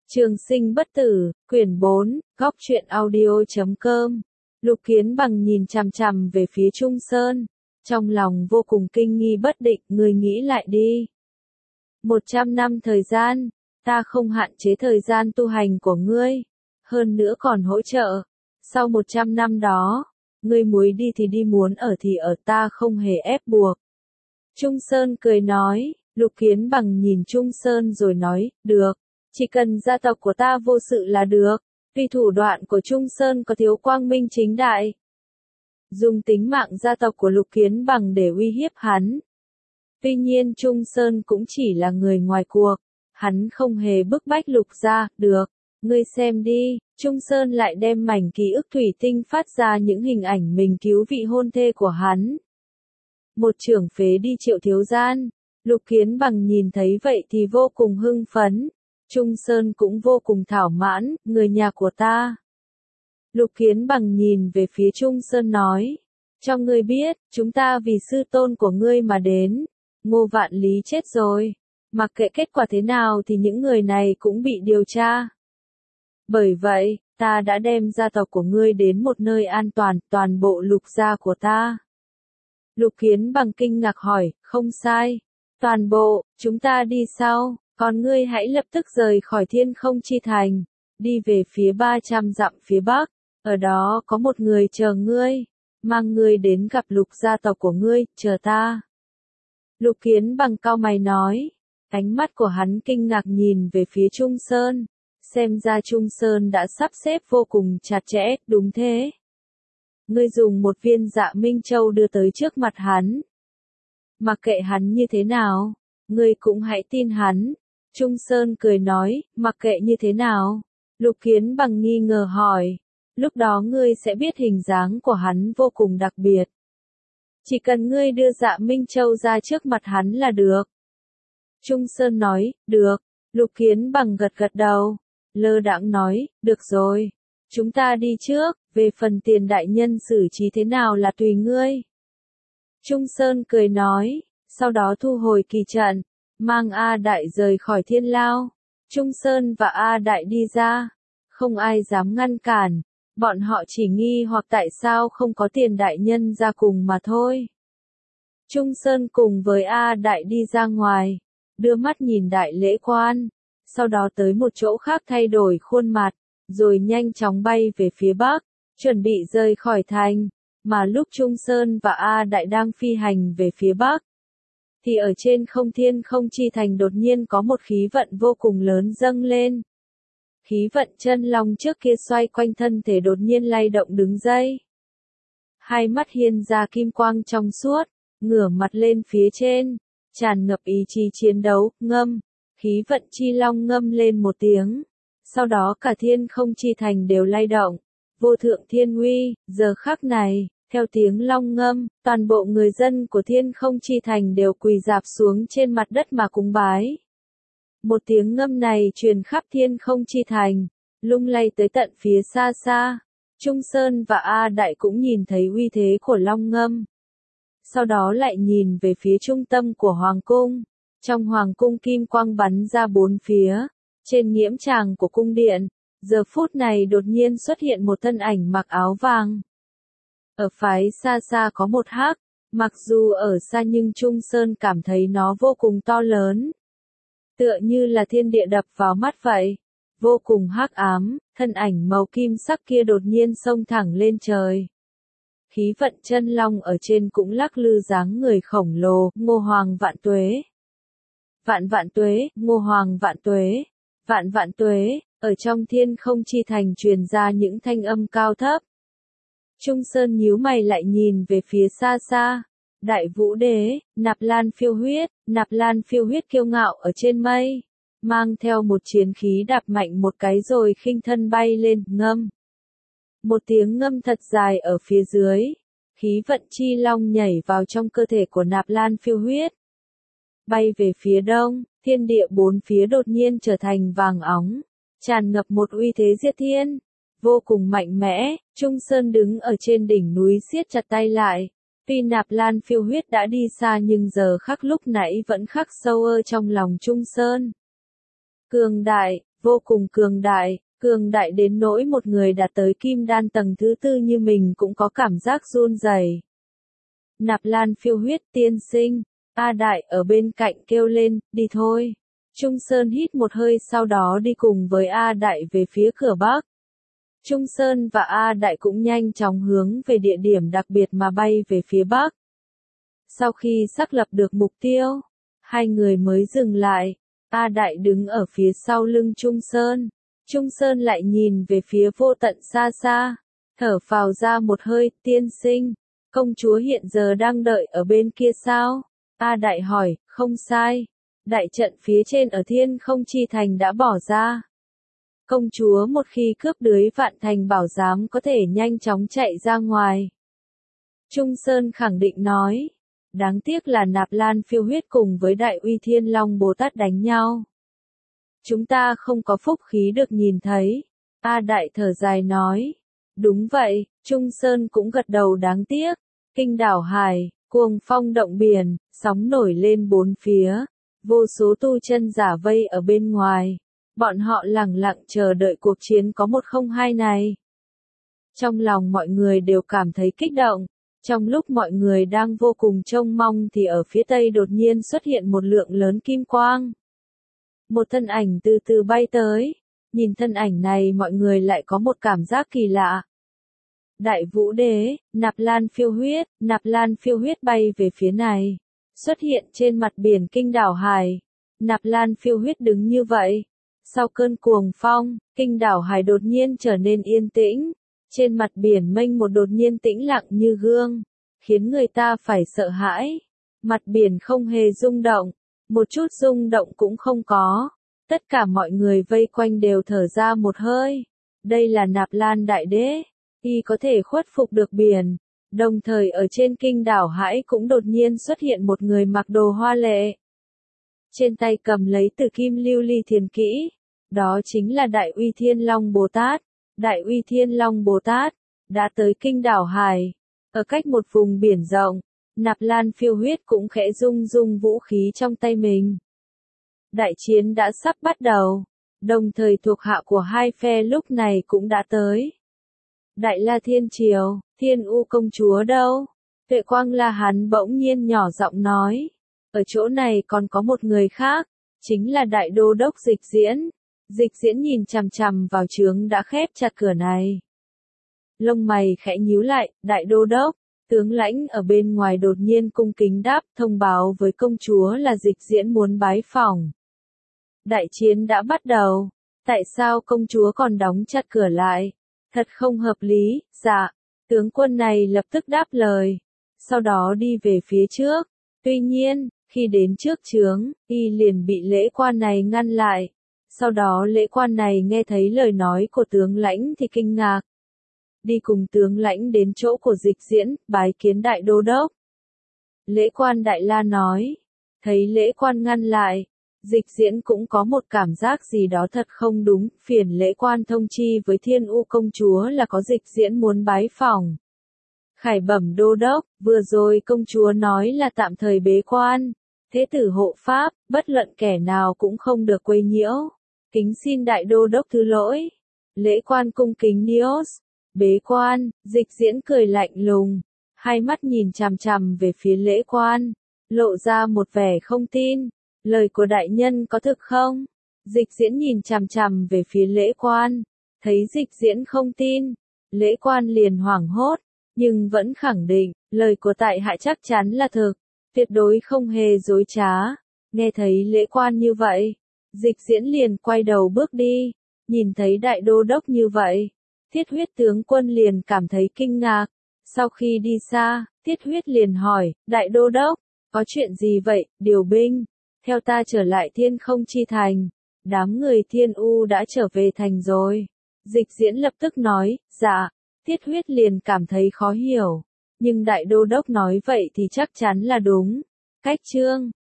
Trường sinh bất tử, quyển 4, góc truyện audio.com. Lục Kiến Bằng nhìn chằm chằm về phía Trung Sơn, trong lòng vô cùng kinh nghi bất định, ngươi nghĩ lại đi. 100 năm thời gian, ta không hạn chế thời gian tu hành của ngươi, hơn nữa còn hỗ trợ. Sau 100 năm đó, ngươi muốn đi thì đi, muốn ở thì ở, ta không hề ép buộc. Trung Sơn cười nói. Lục Kiến Bằng nhìn Trung Sơn rồi nói, được, chỉ cần gia tộc của ta vô sự là được. Tuy thủ đoạn của Trung Sơn có thiếu quang minh chính đại, dùng tính mạng gia tộc của Lục Kiến Bằng để uy hiếp hắn. Tuy nhiên Trung Sơn cũng chỉ là người ngoài cuộc, hắn không hề bức bách Lục gia, được, ngươi xem đi. Trung Sơn lại đem mảnh ký ức thủy tinh phát ra những hình ảnh mình cứu vị hôn thê của hắn. Một trưởng phế đi Triệu thiếu gian. Lục Kiến Bằng nhìn thấy vậy thì vô cùng hưng phấn. Trung Sơn cũng vô cùng thỏa mãn, người nhà của ta. Lục Kiến Bằng nhìn về phía Trung Sơn nói, cho ngươi biết, chúng ta vì sư tôn của ngươi mà đến. Ngô Vạn Lý chết rồi, mặc kệ kết quả thế nào thì những người này cũng bị điều tra. Bởi vậy, ta đã đem gia tộc của ngươi đến một nơi an toàn, toàn bộ Lục gia của ta. Lục Kiến Bằng kinh ngạc hỏi, không sai. Toàn bộ, chúng ta đi sau, còn ngươi hãy lập tức rời khỏi Thiên Không Chi Thành, đi về phía 300 dặm phía bắc, ở đó có một người chờ ngươi, mang ngươi đến gặp Lục gia tộc của ngươi, chờ ta. Lục Kiến Bằng cau mày nói, ánh mắt của hắn kinh ngạc nhìn về phía Trung Sơn, xem ra Trung Sơn đã sắp xếp vô cùng chặt chẽ, đúng thế. Ngươi dùng một viên Dạ Minh Châu đưa tới trước mặt hắn. Mặc kệ hắn như thế nào, ngươi cũng hãy tin hắn. Trung Sơn cười nói, mặc kệ như thế nào. Lục Kiến Bằng nghi ngờ hỏi, lúc đó ngươi sẽ biết hình dáng của hắn vô cùng đặc biệt. Chỉ cần ngươi đưa Dạ Minh Châu ra trước mặt hắn là được. Trung Sơn nói, được. Lục Kiến Bằng gật gật đầu, lơ đãng nói, được rồi. Chúng ta đi trước, về phần tiền đại nhân xử trí thế nào là tùy ngươi. Trung Sơn cười nói, sau đó thu hồi kỳ trận, mang A Đại rời khỏi Thiên Lao. Trung Sơn và A Đại đi ra, không ai dám ngăn cản, bọn họ chỉ nghi hoặc tại sao không có tiền đại nhân ra cùng mà thôi. Trung Sơn cùng với A Đại đi ra ngoài, đưa mắt nhìn đại lễ quan, sau đó tới một chỗ khác thay đổi khuôn mặt, rồi nhanh chóng bay về phía bắc, chuẩn bị rời khỏi thành. Mà lúc Trung Sơn và A Đại đang phi hành về phía bắc, thì ở trên Thiên Không Chi Thành đột nhiên có một khí vận vô cùng lớn dâng lên. Khí vận chân long trước kia xoay quanh thân thể đột nhiên lay động đứng dậy. Hai mắt hiên ra kim quang trong suốt, ngửa mặt lên phía trên, tràn ngập ý chí chiến đấu, ngâm. Khí vận chi long ngâm lên một tiếng. Sau đó cả Thiên Không Chi Thành đều lay động. Vô thượng thiên uy, giờ khắc này, theo tiếng long ngâm, toàn bộ người dân của Thiên Không Chi Thành đều quỳ rạp xuống trên mặt đất mà cúng bái. Một tiếng ngâm này truyền khắp Thiên Không Chi Thành, lung lay tới tận phía xa xa. Trung Sơn và A Đại cũng nhìn thấy uy thế của long ngâm. Sau đó lại nhìn về phía trung tâm của Hoàng Cung. Trong Hoàng Cung kim quang bắn ra bốn phía, trên nghiễm tràng của cung điện. Giờ phút này đột nhiên xuất hiện một thân ảnh mặc áo vàng. Ở phái xa xa có một hắc, mặc dù ở xa nhưng Trung Sơn cảm thấy nó vô cùng to lớn. Tựa như là thiên địa đập vào mắt vậy. Vô cùng hắc ám, thân ảnh màu kim sắc kia đột nhiên xông thẳng lên trời. Khí vận chân long ở trên cũng lắc lư dáng người khổng lồ, Ngô Hoàng vạn tuế. Vạn vạn tuế, Ngô Hoàng vạn tuế. Vạn vạn tuế. Ở trong Thiên Không Chi Thành truyền ra những thanh âm cao thấp. Trung Sơn nhíu mày lại nhìn về phía xa xa. Đại Vũ Đế, Nạp Lan phiêu huyết kiêu ngạo ở trên mây. Mang theo một chiến khí đạp mạnh một cái rồi khinh thân bay lên, ngâm. Một tiếng ngâm thật dài ở phía dưới. Khí vận chi long nhảy vào trong cơ thể của Nạp Lan phiêu huyết. Bay về phía đông, thiên địa bốn phía đột nhiên trở thành vàng óng. Tràn ngập một uy thế diệt thiên, vô cùng mạnh mẽ. Trung Sơn đứng ở trên đỉnh núi siết chặt tay lại. Tuy Nạp Lan phiêu huyết đã đi xa nhưng giờ khắc lúc nãy vẫn khắc sâu trong lòng Trung Sơn. Cường đại, vô cùng cường đại đến nỗi một người đạt tới kim đan tầng thứ tư như mình cũng có cảm giác run rẩy. Nạp Lan Phiêu Huyết tiên sinh, A Đại ở bên cạnh kêu lên, đi thôi. Trung Sơn hít một hơi sau đó đi cùng với A Đại về phía cửa bắc. Trung Sơn và A Đại cũng nhanh chóng hướng về địa điểm đặc biệt mà bay về phía bắc. Sau khi xác lập được mục tiêu, hai người mới dừng lại. A Đại đứng ở phía sau lưng Trung Sơn. Trung Sơn lại nhìn về phía vô tận xa xa, thở phào ra một hơi, tiên sinh, công chúa hiện giờ đang đợi ở bên kia sao? A Đại hỏi, không sai, đại trận phía trên ở Thiên Không Chi Thành đã bỏ ra. Công chúa một khi cướp đưới Vạn Thành Bảo Giám có thể nhanh chóng chạy ra ngoài. Trung Sơn khẳng định nói, đáng tiếc là Nạp Lan Phiêu Huyết cùng với Đại Uy Thiên Long Bồ Tát đánh nhau. Chúng ta không có phúc khí được nhìn thấy. A Đại thở dài nói. Đúng vậy, Trung Sơn cũng gật đầu đáng tiếc. Kinh đảo hải, cuồng phong động biển, sóng nổi lên bốn phía. Vô số tu chân giả vây ở bên ngoài. Bọn họ lẳng lặng chờ đợi cuộc chiến có 102 này. Trong lòng mọi người đều cảm thấy kích động. Trong lúc mọi người đang vô cùng trông mong thì ở phía tây đột nhiên xuất hiện một lượng lớn kim quang. Một thân ảnh từ từ bay tới, nhìn thân ảnh này mọi người lại có một cảm giác kỳ lạ. Đại Vũ Đế, Nạp Lan Phiêu Huyết bay về phía này, xuất hiện trên mặt biển Kinh đảo hải. Nạp Lan Phiêu Huyết đứng như vậy. Sau cơn cuồng phong, Kinh đảo hải đột nhiên trở nên yên tĩnh, trên mặt biển mênh một đột nhiên tĩnh lặng như gương, khiến người ta phải sợ hãi. Mặt biển không hề rung động. Một chút rung động cũng không có. Tất cả mọi người vây quanh đều thở ra một hơi. Đây là Nạp Lan Đại Đế. Y có thể khuất phục được biển. Đồng thời ở trên Kinh đảo hải cũng đột nhiên xuất hiện một người mặc đồ hoa lệ. Trên tay cầm lấy Tử Kim Lưu Ly Thiền Kỹ. Đó chính là Đại Uy Thiên Long Bồ Tát. Đại Uy Thiên Long Bồ Tát đã tới Kinh đảo hải. Ở cách một vùng biển rộng. Nạp Lan Phiêu Huyết cũng khẽ rung rung vũ khí trong tay mình. Đại chiến đã sắp bắt đầu. Đồng thời thuộc hạ của hai phe lúc này cũng đã tới. Đại La Thiên Triều, Thiên U công chúa đâu? Tuệ Quang La Hán bỗng nhiên nhỏ giọng nói. Ở chỗ này còn có một người khác. Chính là Đại Đô Đốc Dịch Diễn. Dịch Diễn nhìn chằm chằm vào trướng đã khép chặt cửa này. Lông mày khẽ nhíu lại, Đại Đô Đốc. Tướng lãnh ở bên ngoài đột nhiên cung kính đáp thông báo với công chúa là Dịch Diễn muốn bái phỏng. Đại chiến đã bắt đầu. Tại sao công chúa còn đóng chặt cửa lại? Thật không hợp lý. Dạ. Tướng quân này lập tức đáp lời. Sau đó đi về phía trước. Tuy nhiên, khi đến trước trướng, y liền bị lễ quan này ngăn lại. Sau đó lễ quan này nghe thấy lời nói của tướng lãnh thì kinh ngạc. Đi cùng tướng lãnh đến chỗ của Dịch Diễn, bái kiến Đại Đô Đốc. Lễ quan Đại La nói. Thấy lễ quan ngăn lại. Dịch Diễn cũng có một cảm giác gì đó thật không đúng, phiền lễ quan thông chi với Thiên U công chúa là có Dịch Diễn muốn bái phỏng. Khải bẩm Đô Đốc, vừa rồi công chúa nói là tạm thời bế quan. Thế tử hộ pháp, bất luận kẻ nào cũng không được quấy nhiễu. Kính xin Đại Đô Đốc thứ lỗi. Lễ quan cung kính Nios. Bế quan, Dịch Diễn cười lạnh lùng, hai mắt nhìn chằm chằm về phía lễ quan, lộ ra một vẻ không tin. Lời của đại nhân có thực không? Dịch Diễn nhìn chằm chằm về phía lễ quan, thấy Dịch Diễn không tin, lễ quan liền hoảng hốt, nhưng vẫn khẳng định, lời của tại hạ chắc chắn là thực, tuyệt đối không hề dối trá. Nghe thấy lễ quan như vậy, Dịch Diễn liền quay đầu bước đi, nhìn thấy Đại Đô Đốc như vậy. Thiết Huyết tướng quân liền cảm thấy kinh ngạc. Sau khi đi xa, Thiết Huyết liền hỏi, Đại Đô Đốc, có chuyện gì vậy, điều binh, theo ta trở lại Thiên Không Chi Thành. Đám người Thiên U đã trở về thành rồi. Dịch Diễn lập tức nói, dạ. Thiết Huyết liền cảm thấy khó hiểu. Nhưng Đại Đô Đốc nói vậy thì chắc chắn là đúng. Cách chương